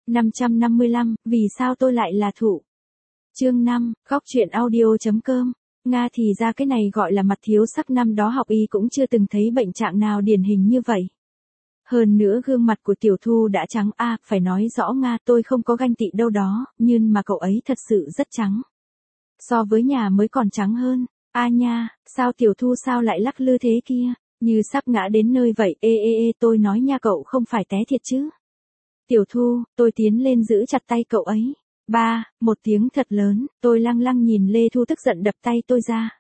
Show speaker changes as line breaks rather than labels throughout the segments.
555, vì sao tôi lại là thụ? Chương 5, góc truyện audio.com. Nga thì ra cái này gọi là mặt thiếu sắc, năm đó học y cũng chưa từng thấy bệnh trạng nào điển hình như vậy. Hơn nữa gương mặt của Tiểu Thu đã trắng phải nói rõ Nga, tôi không có ganh tị đâu đó, nhưng mà cậu ấy thật sự rất trắng. So với nhà mới còn trắng hơn. Nha, sao Tiểu Thu sao lại lắc lư thế kia, như sắp ngã đến nơi vậy, tôi nói nha, cậu không phải té thiệt chứ. Tiểu Thu, tôi tiến lên giữ chặt tay cậu ấy. Một tiếng thật lớn, tôi lăng lăng nhìn Lê Thu tức giận đập tay tôi ra.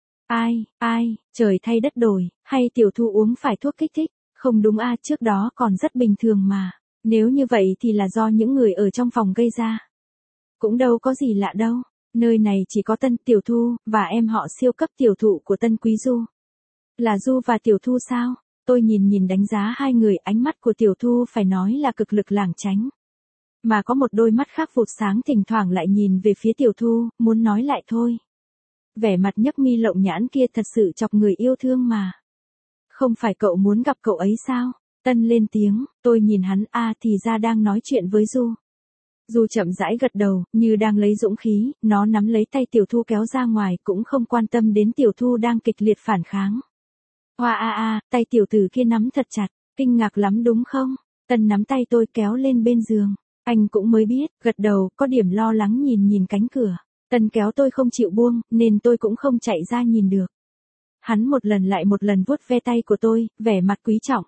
Trời thay đất đổi, hay Tiểu Thu uống phải thuốc kích thích? Không đúng trước đó còn rất bình thường mà. Nếu như vậy thì là do những người ở trong phòng gây ra. Cũng đâu có gì lạ đâu. Nơi này chỉ có Tân Tiểu Thu, và em họ siêu cấp tiểu thụ của Tân Quý Du. Là Du và Tiểu Thu sao? Tôi nhìn đánh giá hai người, ánh mắt của Tiểu Thu phải nói là cực lực lảng tránh. Mà có một đôi mắt khác vụt sáng thỉnh thoảng lại nhìn về phía Tiểu Thu, muốn nói lại thôi. Vẻ mặt nhấp mi lộng nhãn kia thật sự chọc người yêu thương mà. Không phải cậu muốn gặp cậu ấy sao? Tân lên tiếng, tôi nhìn hắn, thì ra đang nói chuyện với Du. Du chậm rãi gật đầu, như đang lấy dũng khí, nó nắm lấy tay Tiểu Thu kéo ra ngoài, cũng không quan tâm đến Tiểu Thu đang kịch liệt phản kháng. Tay tiểu tử kia nắm thật chặt, kinh ngạc lắm đúng không? Tân nắm tay tôi kéo lên bên giường. Anh cũng mới biết, gật đầu, có điểm lo lắng nhìn cánh cửa. Tân kéo tôi không chịu buông, nên tôi cũng không chạy ra nhìn được. Hắn một lần lại một lần vuốt ve tay của tôi, vẻ mặt quý trọng.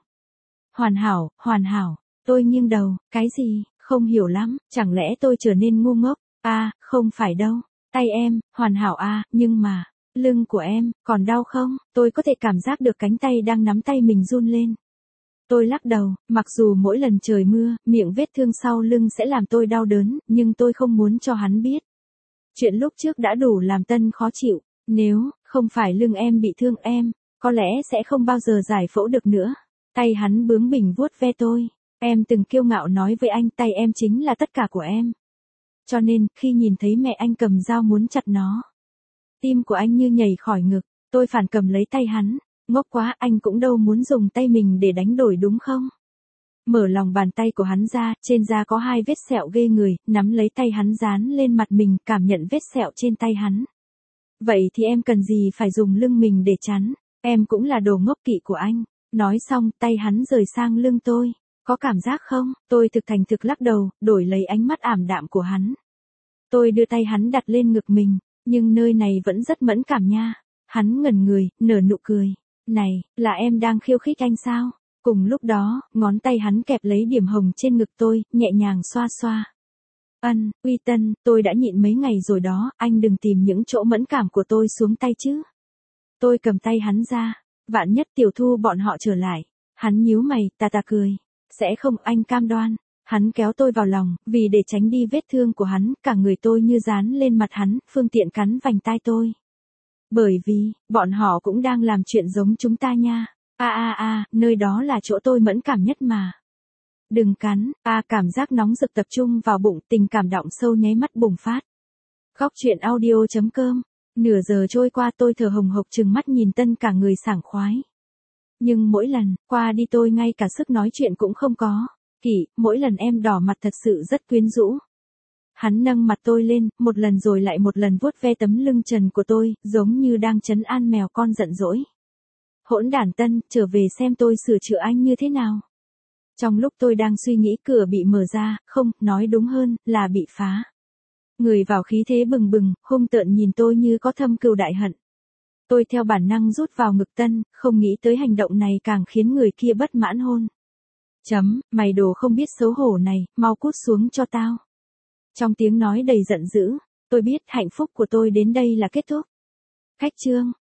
Hoàn hảo, tôi nghiêng đầu, cái gì, không hiểu lắm, chẳng lẽ tôi trở nên ngu ngốc? Không phải đâu, tay em, hoàn hảo nhưng mà, lưng của em, còn đau không? Tôi có thể cảm giác được cánh tay đang nắm tay mình run lên. Tôi lắc đầu, mặc dù mỗi lần trời mưa, miệng vết thương sau lưng sẽ làm tôi đau đớn, nhưng tôi không muốn cho hắn biết. Chuyện lúc trước đã đủ làm Tân khó chịu, nếu không phải lưng em bị thương em, có lẽ sẽ không bao giờ giải phẫu được nữa. Tay hắn bướng bỉnh vuốt ve tôi. Em từng kiêu ngạo nói với anh, tay em chính là tất cả của em. Cho nên, khi nhìn thấy mẹ anh cầm dao muốn chặt nó, tim của anh như nhảy khỏi ngực. Tôi phản cầm lấy tay hắn. Ngốc quá, anh cũng đâu muốn dùng tay mình để đánh đổi đúng không? Mở lòng bàn tay của hắn ra, trên da có 2 vết sẹo ghê người, nắm lấy tay hắn dán lên mặt mình, cảm nhận vết sẹo trên tay hắn. Vậy thì em cần gì phải dùng lưng mình để chắn, em cũng là đồ ngốc kỵ của anh. Nói xong, tay hắn rời sang lưng tôi. Có cảm giác không? Tôi thực thành thực lắc đầu, đổi lấy ánh mắt ảm đạm của hắn. Tôi đưa tay hắn đặt lên ngực mình, nhưng nơi này vẫn rất mẫn cảm nha. Hắn ngẩn người, nở nụ cười. Này, là em đang khiêu khích anh sao? Cùng lúc đó, ngón tay hắn kẹp lấy điểm hồng trên ngực tôi, nhẹ nhàng xoa xoa. Uy Tân, tôi đã nhịn mấy ngày rồi đó, anh đừng tìm những chỗ mẫn cảm của tôi xuống tay chứ. Tôi cầm tay hắn ra, vạn nhất Tiểu Thu bọn họ trở lại. Hắn nhíu mày, tà cười. Sẽ không, anh cam đoan. Hắn kéo tôi vào lòng, vì để tránh đi vết thương của hắn, cả người tôi như dán lên mặt hắn, phương tiện cắn vành tai tôi. Bởi vì, bọn họ cũng đang làm chuyện giống chúng ta nha. Nơi đó là chỗ tôi mẫn cảm nhất mà. Đừng cắn, cảm giác nóng rực tập trung vào bụng, tình cảm đọng sâu nháy mắt bùng phát. Góc truyện audio.com. Nửa giờ trôi qua, tôi thở hồng hộc trừng mắt nhìn Tân cả người sảng khoái. Nhưng mỗi lần, qua đi tôi ngay cả sức nói chuyện cũng không có. Mỗi lần em đỏ mặt thật sự rất quyến rũ. Hắn nâng mặt tôi lên, một lần rồi lại một lần vuốt ve tấm lưng trần của tôi, giống như đang trấn an mèo con giận dỗi. Hỗn đản Tân, trở về xem tôi sửa chữa anh như thế nào. Trong lúc tôi đang suy nghĩ, cửa bị mở ra, không, nói đúng hơn, là bị phá. Người vào khí thế bừng bừng, hung tợn nhìn tôi như có thâm cừu đại hận. Tôi theo bản năng rút vào ngực Tân, không nghĩ tới hành động này càng khiến người kia bất mãn hôn. Mày đồ không biết xấu hổ này, mau cút xuống cho tao. Trong tiếng nói đầy giận dữ, tôi biết hạnh phúc của tôi đến đây là kết thúc. Cách chương